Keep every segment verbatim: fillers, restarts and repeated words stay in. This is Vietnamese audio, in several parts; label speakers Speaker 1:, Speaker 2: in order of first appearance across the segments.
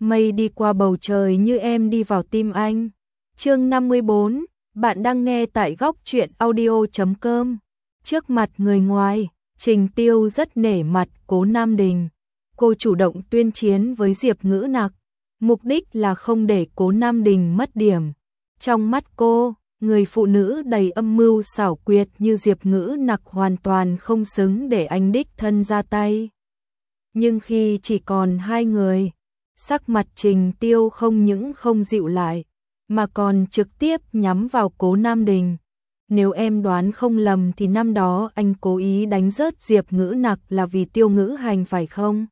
Speaker 1: mây đi qua bầu trời như em đi vào tim anh. Chương năm mươi bốn, bạn đang nghe tại góc truyện audio chấm com. Trước mặt người ngoài, Trình Tiêu rất nể mặt Cố Nam Đình. Cô chủ động tuyên chiến với Diệp Ngữ Nặc, mục đích là không để Cố Nam Đình mất điểm. Trong mắt cô, người phụ nữ đầy âm mưu xảo quyệt như Diệp Ngữ Nặc hoàn toàn không xứng để anh đích thân ra tay. Nhưng khi chỉ còn hai người, sắc mặt Trình Tiêu không những không dịu lại, mà còn trực tiếp nhắm vào Cố Nam Đình. Nếu em đoán không lầm thì năm đó anh cố ý đánh rớt Diệp Ngữ Nặc là vì Tiêu Ngữ Hành phải không?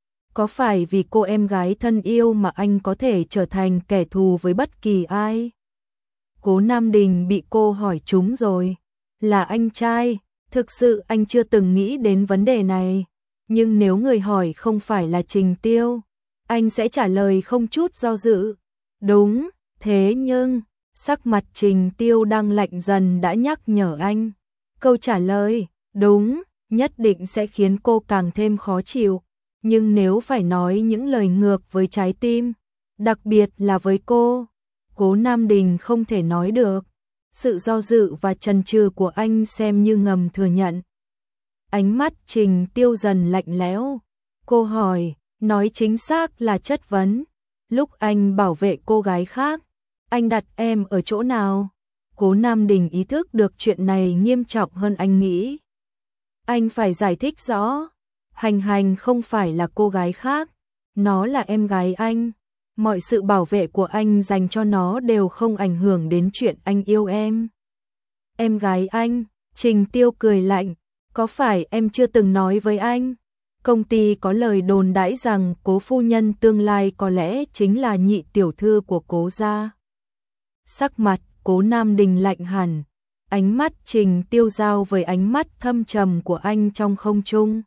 Speaker 1: Có phải vì cô em gái thân yêu mà anh có thể trở thành kẻ thù với bất kỳ ai? Cố Nam Đình bị cô hỏi trúng rồi. Là anh trai, thực sự anh chưa từng nghĩ đến vấn đề này. Nhưng nếu người hỏi không phải là Trình Tiêu, anh sẽ trả lời không chút do dự. Đúng, thế nhưng, sắc mặt Trình Tiêu đang lạnh dần đã nhắc nhở anh. Câu trả lời, đúng, nhất định sẽ khiến cô càng thêm khó chịu. Nhưng nếu phải nói những lời ngược với trái tim, đặc biệt là với cô, Cố Nam Đình không thể nói được. Sự do dự và chần chừ của anh xem như ngầm thừa nhận. Ánh mắt Trình Tiêu dần lạnh lẽo. Cô hỏi, nói chính xác là chất vấn. Lúc anh bảo vệ cô gái khác, anh đặt em ở chỗ nào? Cố Nam Đình ý thức được chuyện này nghiêm trọng hơn anh nghĩ. Anh phải giải thích rõ. Hành Hành không phải là cô gái khác, nó là em gái anh. Mọi sự bảo vệ của anh dành cho nó đều không ảnh hưởng đến chuyện anh yêu em. Em gái anh, Trình Tiêu cười lạnh, có phải em chưa từng nói với anh? Công ty có lời đồn đãi rằng Cố phu nhân tương lai có lẽ chính là nhị tiểu thư của Cố gia. Sắc mặt Cố Nam Đình lạnh hẳn, ánh mắt Trình Tiêu giao với ánh mắt thâm trầm của anh trong không trung.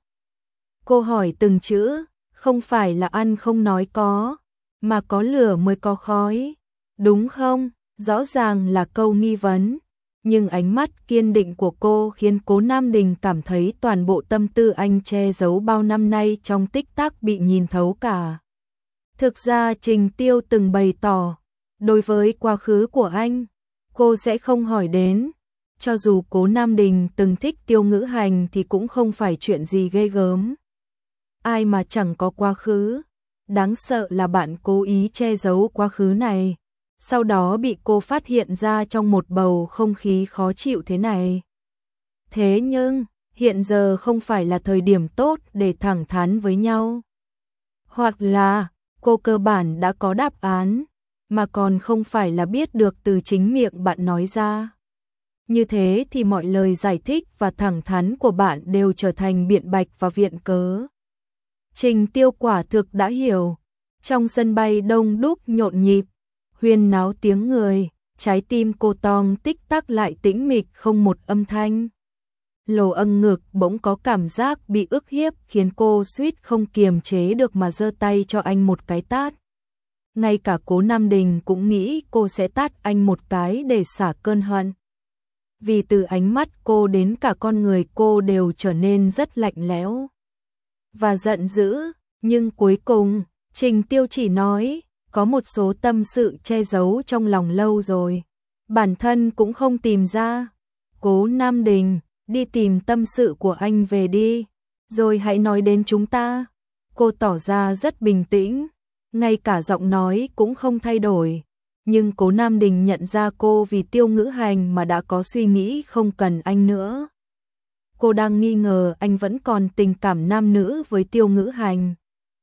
Speaker 1: Cô hỏi từng chữ, không phải là ăn không nói có, mà có lửa mới có khói, đúng không? Rõ ràng là câu nghi vấn, nhưng ánh mắt kiên định của cô khiến Cố Nam Đình cảm thấy toàn bộ tâm tư anh che giấu bao năm nay trong tích tắc bị nhìn thấu cả. Thực ra Trình Tiêu từng bày tỏ, đối với quá khứ của anh, cô sẽ không hỏi đến. Cho dù Cố Nam Đình từng thích Tiêu Ngữ Hành thì cũng không phải chuyện gì ghê gớm. Ai mà chẳng có quá khứ, đáng sợ là bạn cố ý che giấu quá khứ này, sau đó bị cô phát hiện ra trong một bầu không khí khó chịu thế này. Thế nhưng, hiện giờ không phải là thời điểm tốt để thẳng thắn với nhau. Hoặc là, cô cơ bản đã có đáp án, mà còn không phải là biết được từ chính miệng bạn nói ra. Như thế thì mọi lời giải thích và thẳng thắn của bạn đều trở thành biện bạch và viện cớ. Trình Tiêu quả thực đã hiểu. Trong sân bay đông đúc nhộn nhịp, huyên náo tiếng người, trái tim cô Tong tích tắc lại tĩnh mịch không một âm thanh. Lồ âng ngực bỗng có cảm giác bị ức hiếp khiến cô suýt không kiềm chế được mà giơ tay cho anh một cái tát. Ngay cả Cố Nam Đình cũng nghĩ cô sẽ tát anh một cái để xả cơn hận. Vì từ ánh mắt cô đến cả con người cô đều trở nên rất lạnh lẽo và giận dữ, nhưng cuối cùng, Trình Tiêu chỉ nói, có một số tâm sự che giấu trong lòng lâu rồi, bản thân cũng không tìm ra. Cố Nam Đình, đi tìm tâm sự của anh về đi, rồi hãy nói đến chúng ta. Cô tỏ ra rất bình tĩnh, ngay cả giọng nói cũng không thay đổi, nhưng Cố Nam Đình nhận ra cô vì Tiêu Ngữ Hành mà đã có suy nghĩ không cần anh nữa. Cô đang nghi ngờ anh vẫn còn tình cảm nam nữ với Tiêu Ngữ Hành.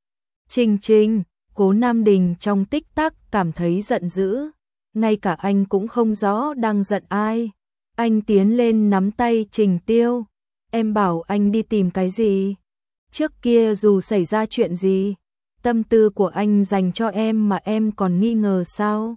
Speaker 1: Trình Trình, Cố Nam Đình trong tích tắc cảm thấy giận dữ, ngay cả anh cũng không rõ đang giận ai. Anh tiến lên nắm tay Trình Tiêu, em bảo anh đi tìm cái gì? Trước kia dù xảy ra chuyện gì, tâm tư của anh dành cho em mà em còn nghi ngờ sao?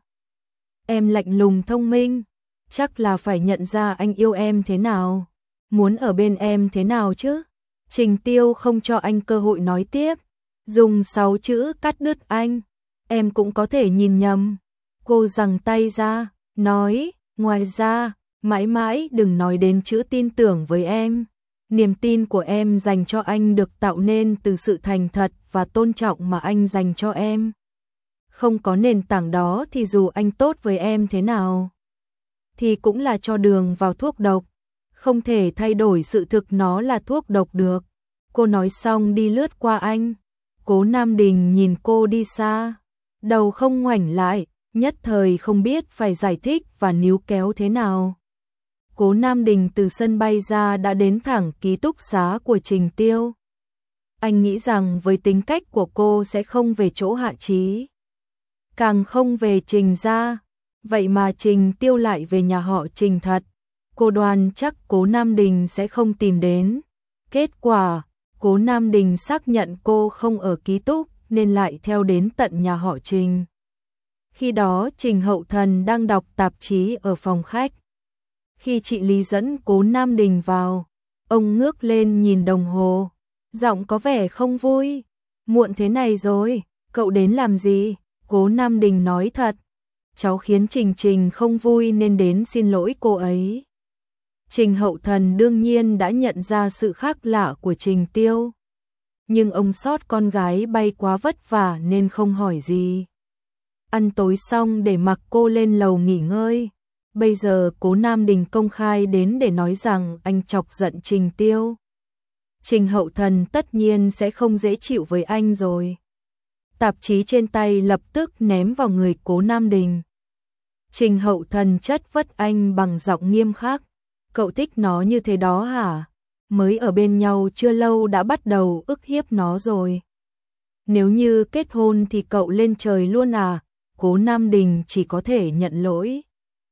Speaker 1: Em lạnh lùng thông minh, chắc là phải nhận ra anh yêu em thế nào, muốn ở bên em thế nào chứ? Trình Tiêu không cho anh cơ hội nói tiếp, dùng sáu chữ cắt đứt anh, em cũng có thể nhìn nhầm. Cô giằng tay ra, nói, ngoài ra, mãi mãi đừng nói đến chữ tin tưởng với em. Niềm tin của em dành cho anh được tạo nên từ sự thành thật và tôn trọng mà anh dành cho em. Không có nền tảng đó thì dù anh tốt với em thế nào thì cũng là cho đường vào thuốc độc. Không thể thay đổi sự thực nó là thuốc độc được. Cô nói xong đi lướt qua anh. Cố Nam Đình nhìn cô đi xa, đầu không ngoảnh lại, nhất thời không biết phải giải thích và níu kéo thế nào. Cố Nam Đình từ sân bay ra đã đến thẳng ký túc xá của Trình Tiêu. Anh nghĩ rằng với tính cách của cô sẽ không về chỗ Hạ Chí, càng không về Trình gia. Vậy mà Trình Tiêu lại về nhà họ Trình thật. Cô đoán chắc Cố Nam Đình sẽ không tìm đến. Kết quả, Cố Nam Đình xác nhận cô không ở ký túc nên lại theo đến tận nhà họ Trình. Khi đó Trình Hậu Thần đang đọc tạp chí ở phòng khách. Khi chị Lý dẫn Cố Nam Đình vào, ông ngước lên nhìn đồng hồ, giọng có vẻ không vui. Muộn thế này rồi, cậu đến làm gì? Cố Nam Đình nói thật. Cháu khiến Trình Trình không vui nên đến xin lỗi cô ấy. Trình Hậu Thần đương nhiên đã nhận ra sự khác lạ của Trình Tiêu. Nhưng ông sót con gái bay quá vất vả nên không hỏi gì. Ăn tối xong để mặc cô lên lầu nghỉ ngơi. Bây giờ Cố Nam Đình công khai đến để nói rằng anh chọc giận Trình Tiêu. Trình Hậu Thần tất nhiên sẽ không dễ chịu với anh rồi. Tạp chí trên tay lập tức ném vào người Cố Nam Đình. Trình Hậu Thần chất vấn anh bằng giọng nghiêm khắc. Cậu thích nó như thế đó hả? Mới ở bên nhau chưa lâu đã bắt đầu ức hiếp nó rồi. Nếu như kết hôn thì cậu lên trời luôn à? Cố Nam Đình chỉ có thể nhận lỗi.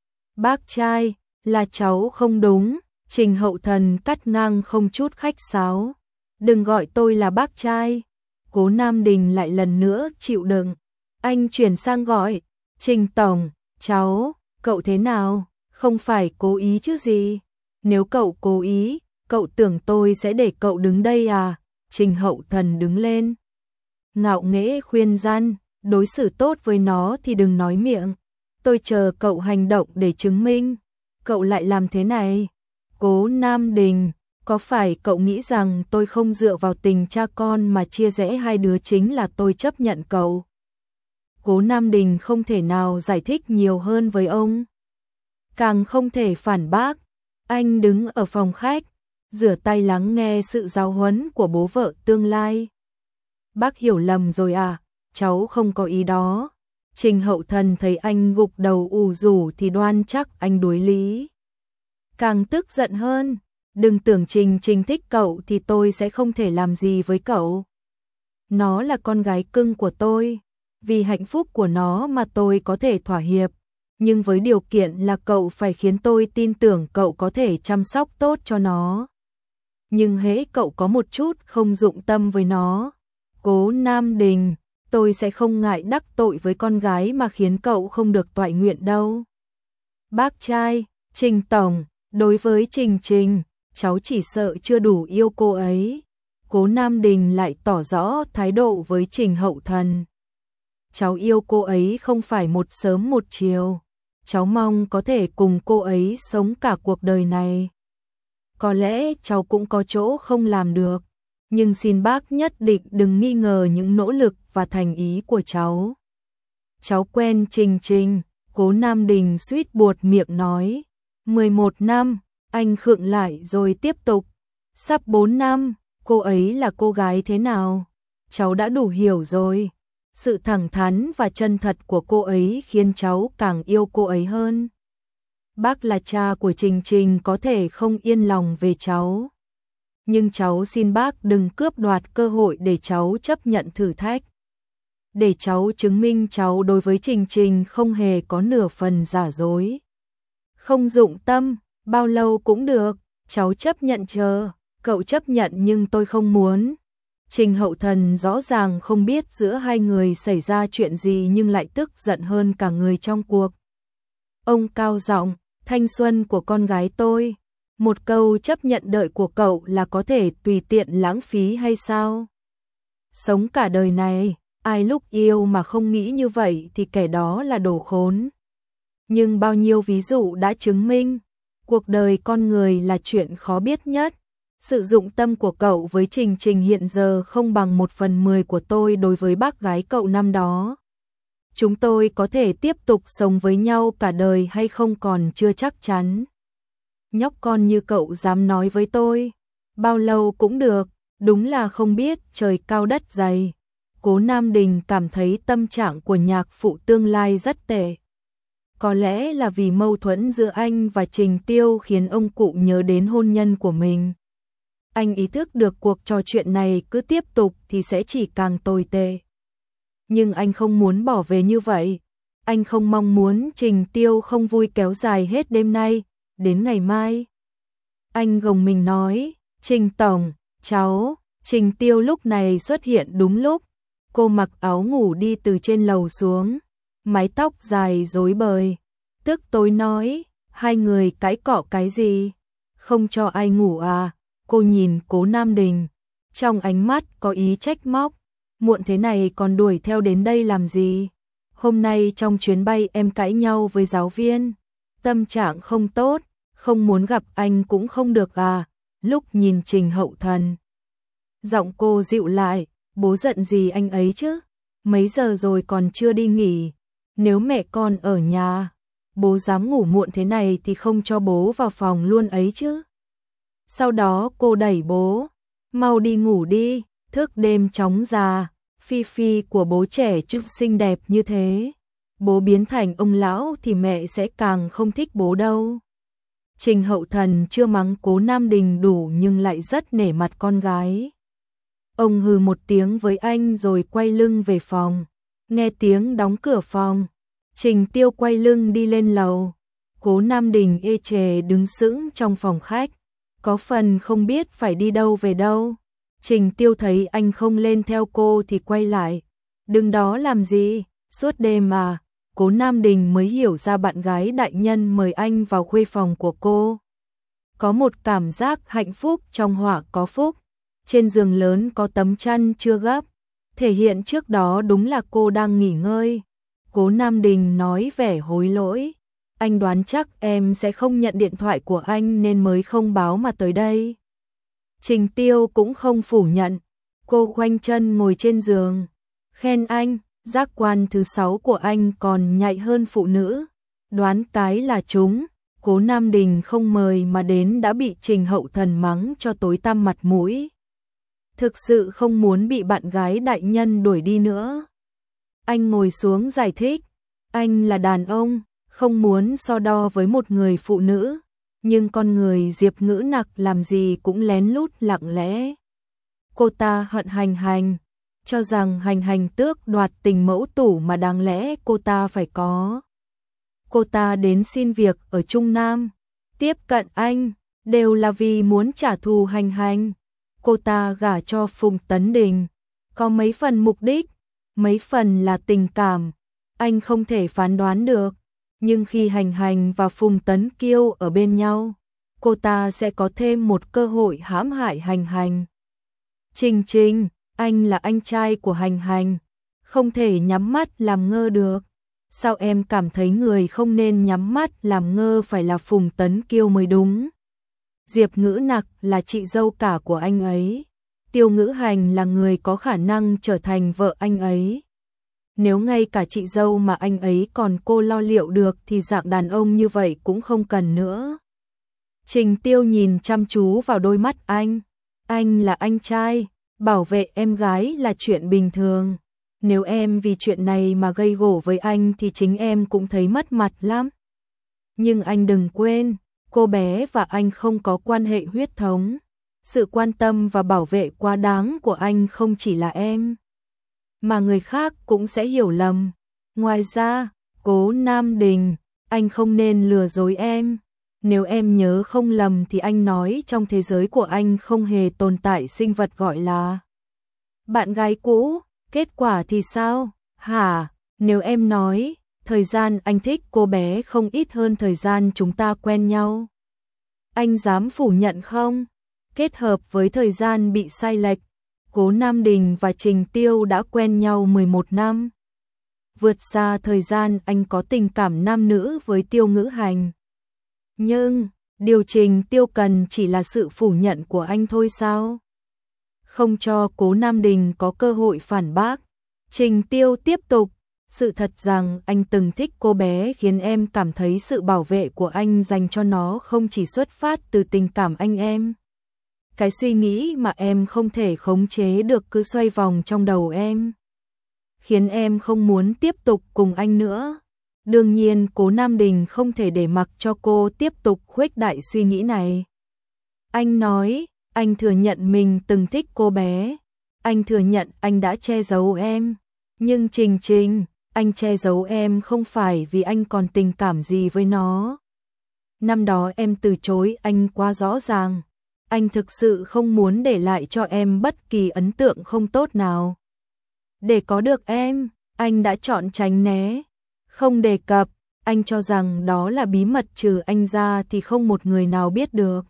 Speaker 1: Bác trai, là cháu không đúng. Trình Hậu Thần cắt ngang không chút khách sáo. Đừng gọi tôi là bác trai. Cố Nam Đình lại lần nữa chịu đựng. Anh chuyển sang gọi. Trình Tổng, cháu, cậu thế nào? Không phải cố ý chứ gì? Nếu cậu cố ý, cậu tưởng tôi sẽ để cậu đứng đây à? Trình Hậu Thần đứng lên, ngạo nghễ khuyên răn, đối xử tốt với nó thì đừng nói miệng. Tôi chờ cậu hành động để chứng minh. Cậu lại làm thế này. Cố Nam Đình, có phải cậu nghĩ rằng tôi không dựa vào tình cha con mà chia rẽ hai đứa chính là tôi chấp nhận cậu? Cố Nam Đình không thể nào giải thích nhiều hơn với ông. Càng không thể phản bác. Anh đứng ở phòng khách, rửa tay lắng nghe sự giáo huấn của bố vợ tương lai. Bác hiểu lầm rồi à, cháu không có ý đó. Trình Hậu Thần thấy anh gục đầu ù rủ thì đoan chắc anh đối lý. Càng tức giận hơn, đừng tưởng Trình Trình thích cậu thì tôi sẽ không thể làm gì với cậu. Nó là con gái cưng của tôi, vì hạnh phúc của nó mà tôi có thể thỏa hiệp. Nhưng với điều kiện là cậu phải khiến tôi tin tưởng cậu có thể chăm sóc tốt cho nó. Nhưng hễ cậu có một chút không dụng tâm với nó, Cố Nam Đình, tôi sẽ không ngại đắc tội với con gái mà khiến cậu không được toại nguyện đâu. Bác trai, Trình Tổng, đối với Trình Trình, cháu chỉ sợ chưa đủ yêu cô ấy. Cố Nam Đình lại tỏ rõ thái độ với Trình Hậu Thần. Cháu yêu cô ấy không phải một sớm một chiều. Cháu mong có thể cùng cô ấy sống cả cuộc đời này. Có lẽ cháu cũng có chỗ không làm được, nhưng xin bác nhất định đừng nghi ngờ những nỗ lực và thành ý của cháu. Cháu quen Trình Trình, Cố Nam Đình suýt buột miệng nói. mười một năm, anh khựng lại rồi tiếp tục. Sắp bốn năm, cô ấy là cô gái thế nào? Cháu đã đủ hiểu rồi. Sự thẳng thắn và chân thật của cô ấy khiến cháu càng yêu cô ấy hơn. Bác là cha của Trình Trình có thể không yên lòng về cháu. Nhưng cháu xin bác đừng cướp đoạt cơ hội để cháu chấp nhận thử thách. Để cháu chứng minh cháu đối với Trình Trình không hề có nửa phần giả dối. Không dụng tâm, bao lâu cũng được, cháu chấp nhận chờ, cậu chấp nhận nhưng tôi không muốn. Trình Hậu Thần rõ ràng không biết giữa hai người xảy ra chuyện gì nhưng lại tức giận hơn cả người trong cuộc. Ông cao giọng, thanh xuân của con gái tôi, một câu chấp nhận đợi của cậu là có thể tùy tiện lãng phí hay sao? Sống cả đời này, ai lúc yêu mà không nghĩ như vậy thì kẻ đó là đồ khốn. Nhưng bao nhiêu ví dụ đã chứng minh, cuộc đời con người là chuyện khó biết nhất. Sự dụng tâm của cậu với Trình Trình hiện giờ không bằng một phần mười của tôi đối với bác gái cậu năm đó. Chúng tôi có thể tiếp tục sống với nhau cả đời hay không còn chưa chắc chắn. Nhóc con như cậu dám nói với tôi, bao lâu cũng được, đúng là không biết trời cao đất dày. Cố Nam Đình cảm thấy tâm trạng của nhạc phụ tương lai rất tệ. Có lẽ là vì mâu thuẫn giữa anh và Trình Tiêu khiến ông cụ nhớ đến hôn nhân của mình. Anh ý thức được cuộc trò chuyện này cứ tiếp tục thì sẽ chỉ càng tồi tệ. Nhưng anh không muốn bỏ về như vậy. Anh không mong muốn Trình Tiêu không vui kéo dài hết đêm nay, đến ngày mai. Anh gồng mình nói, Trình Tổng, cháu. Trình Tiêu lúc này xuất hiện đúng lúc. Cô mặc áo ngủ đi từ trên lầu xuống, mái tóc dài rối bời. Tức tối nói, hai người cãi cọ cái gì? Không cho ai ngủ à? Cô nhìn Cố Nam Đình, trong ánh mắt có ý trách móc. Muộn thế này còn đuổi theo đến đây làm gì? Hôm nay trong chuyến bay em cãi nhau với giáo viên. Tâm trạng không tốt, không muốn gặp anh cũng không được à? Lúc nhìn Trình Hậu Thần, giọng cô dịu lại, bố giận gì anh ấy chứ? Mấy giờ rồi còn chưa đi nghỉ? Nếu mẹ con ở nhà, bố dám ngủ muộn thế này thì không cho bố vào phòng luôn ấy chứ. Sau đó cô đẩy bố, mau đi ngủ đi, thức đêm chóng già, Phi Phi của bố trẻ chút xinh đẹp như thế. Bố biến thành ông lão thì mẹ sẽ càng không thích bố đâu. Trình Hậu Thần chưa mắng Cố Nam Đình đủ nhưng lại rất nể mặt con gái. Ông hừ một tiếng với anh rồi quay lưng về phòng. Nghe tiếng đóng cửa phòng, Trình Tiêu quay lưng đi lên lầu. Cố Nam Đình ê chề đứng sững trong phòng khách, có phần không biết phải đi đâu về đâu. Trình Tiêu thấy anh không lên theo cô thì quay lại. Đứng đó làm gì, suốt đêm mà. Cố Nam Đình mới hiểu ra bạn gái đại nhân mời anh vào khuê phòng của cô. Có một cảm giác hạnh phúc trong họa có phúc. Trên giường lớn có tấm chăn chưa gấp, thể hiện trước đó đúng là cô đang nghỉ ngơi. Cố Nam Đình nói vẻ hối lỗi. Anh đoán chắc em sẽ không nhận điện thoại của anh nên mới không báo mà tới đây. Trình Tiêu cũng không phủ nhận. Cô khoanh chân ngồi trên giường, khen anh, giác quan thứ sáu của anh còn nhạy hơn phụ nữ. Đoán cái là chúng. Cố Nam Đình không mời mà đến đã bị Trình Hậu Thần mắng cho tối tăm mặt mũi. Thực sự không muốn bị bạn gái đại nhân đuổi đi nữa. Anh ngồi xuống giải thích. Anh là đàn ông, không muốn so đo với một người phụ nữ. Nhưng con người Diệp Ngữ Nặc làm gì cũng lén lút lặng lẽ. Cô ta hận Hành Hành, cho rằng Hành Hành tước đoạt tình mẫu tủ mà đáng lẽ cô ta phải có. Cô ta đến xin việc ở Trung Nam, tiếp cận anh, đều là vì muốn trả thù Hành Hành. Cô ta gả cho Phùng Tấn Đình, có mấy phần mục đích, mấy phần là tình cảm, anh không thể phán đoán được. Nhưng khi Hành Hành và Phùng Tấn Kiêu ở bên nhau, cô ta sẽ có thêm một cơ hội hãm hại Hành Hành. Trình Trình, anh là anh trai của Hành Hành, không thể nhắm mắt làm ngơ được. Sao em cảm thấy người không nên nhắm mắt làm ngơ phải là Phùng Tấn Kiêu mới đúng? Diệp Ngữ Nặc là chị dâu cả của anh ấy. Tiêu Ngữ Hành là người có khả năng trở thành vợ anh ấy. Nếu ngay cả chị dâu mà anh ấy còn cô lo liệu được thì dạng đàn ông như vậy cũng không cần nữa. Trình Tiêu nhìn chăm chú vào đôi mắt anh. Anh là anh trai, bảo vệ em gái là chuyện bình thường. Nếu em vì chuyện này mà gây gổ với anh thì chính em cũng thấy mất mặt lắm. Nhưng anh đừng quên, cô bé và anh không có quan hệ huyết thống. Sự quan tâm và bảo vệ quá đáng của anh không chỉ là em, mà người khác cũng sẽ hiểu lầm. Ngoài ra, Cố Nam Đình, anh không nên lừa dối em. Nếu em nhớ không lầm thì anh nói trong thế giới của anh không hề tồn tại sinh vật gọi là bạn gái cũ. Kết quả thì sao? Hả? Nếu em nói, thời gian anh thích cô bé không ít hơn thời gian chúng ta quen nhau, anh dám phủ nhận không? Kết hợp với thời gian bị sai lệch, Cố Nam Đình và Trình Tiêu đã quen nhau mười một năm. Vượt xa thời gian anh có tình cảm nam nữ với Tiêu Ngữ Hành. Nhưng, điều Trình Tiêu cần chỉ là sự phủ nhận của anh thôi sao? Không cho Cố Nam Đình có cơ hội phản bác, Trình Tiêu tiếp tục, Sự thật rằng anh từng thích cô bé khiến em cảm thấy sự bảo vệ của anh dành cho nó không chỉ xuất phát từ tình cảm anh em. Cái suy nghĩ mà em không thể khống chế được cứ xoay vòng trong đầu em, khiến em không muốn tiếp tục cùng anh nữa. Đương nhiên Cố Nam Đình không thể để mặc cho cô tiếp tục khuếch đại suy nghĩ này. Anh nói, anh thừa nhận mình từng thích cô bé. Anh thừa nhận anh đã che giấu em. Nhưng Trình Trình, anh che giấu em không phải vì anh còn tình cảm gì với nó. Năm đó em từ chối anh quá rõ ràng. Anh thực sự không muốn để lại cho em bất kỳ ấn tượng không tốt nào. Để có được em, anh đã chọn tránh né, không đề cập. Anh cho rằng đó là bí mật trừ anh ra thì không một người nào biết được.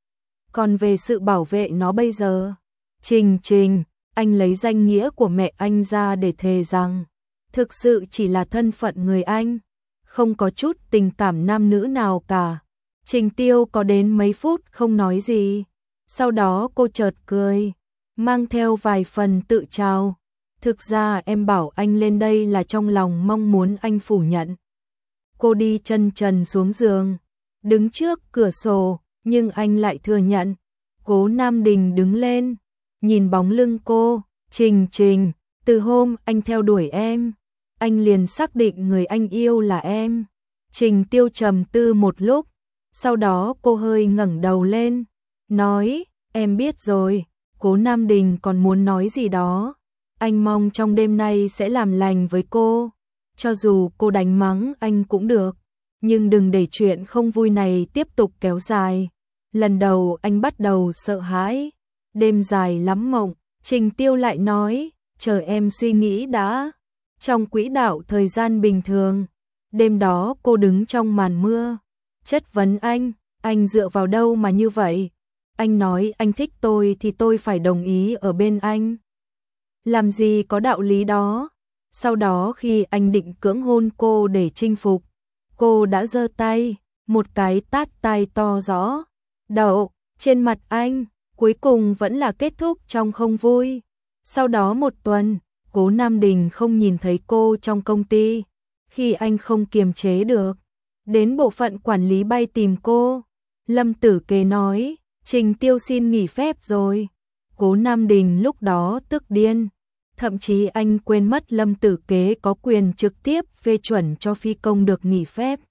Speaker 1: Còn về sự bảo vệ nó bây giờ, Trình Trình, anh lấy danh nghĩa của mẹ anh ra để thề rằng thực sự chỉ là thân phận người anh, không có chút tình cảm nam nữ nào cả. Trình Tiêu có đến mấy phút không nói gì. Sau đó cô chợt cười, mang theo vài phần tự trào. Thực ra em bảo anh lên đây là trong lòng mong muốn anh phủ nhận. Cô đi chân trần xuống giường, đứng trước cửa sổ, nhưng anh lại thừa nhận. Cố Nam Đình đứng lên, nhìn bóng lưng cô. Trình Trình, từ hôm anh theo đuổi em, anh liền xác định người anh yêu là em. Trình Tiêu trầm tư một lúc, sau đó cô hơi ngẩng đầu lên, nói, em biết rồi. Cố Nam Đình còn muốn nói gì đó. Anh mong trong đêm nay sẽ làm lành với cô. Cho dù cô đánh mắng anh cũng được, nhưng đừng để chuyện không vui này tiếp tục kéo dài. Lần đầu anh bắt đầu sợ hãi. Đêm dài lắm mộng. Trình Tiêu lại nói, chờ em suy nghĩ đã. Trong quỹ đạo thời gian bình thường, đêm đó cô đứng trong màn mưa, chất vấn anh, anh dựa vào đâu mà như vậy? Anh nói anh thích tôi thì tôi phải đồng ý ở bên anh. Làm gì có đạo lý đó. Sau đó khi anh định cưỡng hôn cô để chinh phục, cô đã giơ tay, một cái tát tai to rõ, đậu trên mặt anh. Cuối cùng vẫn là kết thúc trong không vui. Sau đó một tuần, Cố Nam Đình không nhìn thấy cô trong công ty. Khi anh không kiềm chế được, đến bộ phận quản lý bay tìm cô. Lâm Tử Kế nói, Trình Tiêu xin nghỉ phép rồi. Cố Nam Đình lúc đó tức điên. Thậm chí anh quên mất Lâm Tử Kế có quyền trực tiếp phê chuẩn cho phi công được nghỉ phép.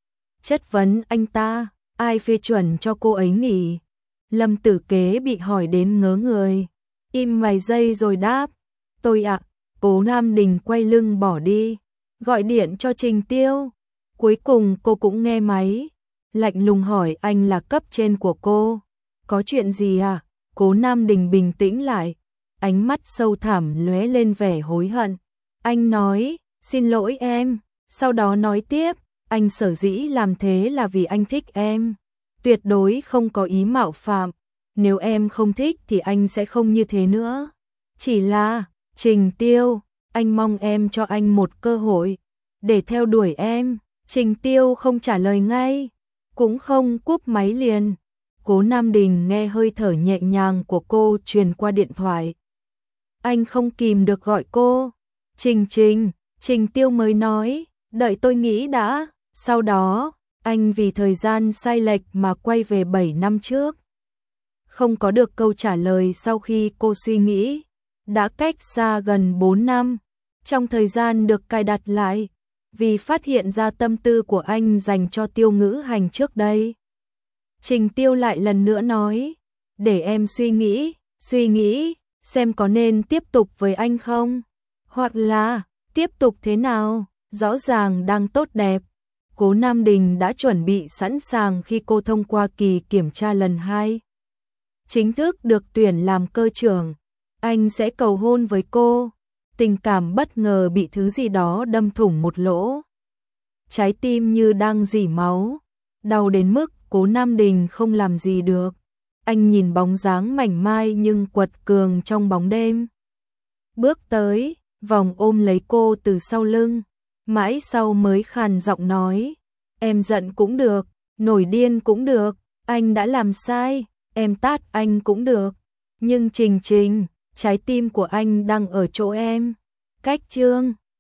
Speaker 1: Chất vấn anh ta, ai phê chuẩn cho cô ấy nghỉ? Lâm Tử Kế bị hỏi đến ngớ người, im vài giây rồi đáp, tôi ạ. Cố Nam Đình quay lưng bỏ đi, gọi điện cho Trình Tiêu. Cuối cùng cô cũng nghe máy, lạnh lùng hỏi anh là cấp trên của cô. Có chuyện gì à? Cố Nam Đình bình tĩnh lại, ánh mắt sâu thẳm lóe lên vẻ hối hận. Anh nói, xin lỗi em, sau đó nói tiếp, anh sở dĩ làm thế là vì anh thích em. Tuyệt đối không có ý mạo phạm. Nếu em không thích thì anh sẽ không như thế nữa. Chỉ là, Trình Tiêu, anh mong em cho anh một cơ hội để theo đuổi em. Trình Tiêu không trả lời ngay, cũng không cúp máy liền. Cố Nam Đình nghe hơi thở nhẹ nhàng của cô truyền qua điện thoại. Anh không kìm được gọi cô. Trình Trình, Trình Tiêu mới nói, đợi tôi nghĩ đã. Sau đó, anh vì thời gian sai lệch mà quay về bảy năm trước. Không có được câu trả lời sau khi cô suy nghĩ. Đã cách xa gần bốn năm. Trong thời gian được cài đặt lại, vì phát hiện ra tâm tư của anh dành cho Tiêu Ngữ Hành trước đây. Trình Tiêu lại lần nữa nói, để em suy nghĩ, suy nghĩ, xem có nên tiếp tục với anh không? Hoặc là, tiếp tục thế nào? Rõ ràng đang tốt đẹp. Cố Nam Đình đã chuẩn bị sẵn sàng khi cô thông qua kỳ kiểm tra lần hai. Chính thức được tuyển làm cơ trưởng. Anh sẽ cầu hôn với cô. Tình cảm bất ngờ bị thứ gì đó đâm thủng một lỗ. Trái tim như đang rỉ máu. Đau đến mức Cố Nam Đình không làm gì được. Anh nhìn bóng dáng mảnh mai nhưng quật cường trong bóng đêm. Bước tới, vòng ôm lấy cô từ sau lưng. Mãi sau mới khàn giọng nói, em giận cũng được, nổi điên cũng được, anh đã làm sai, em tát anh cũng được. Nhưng Trình Trình, trái tim của anh đang ở chỗ em. Cách chương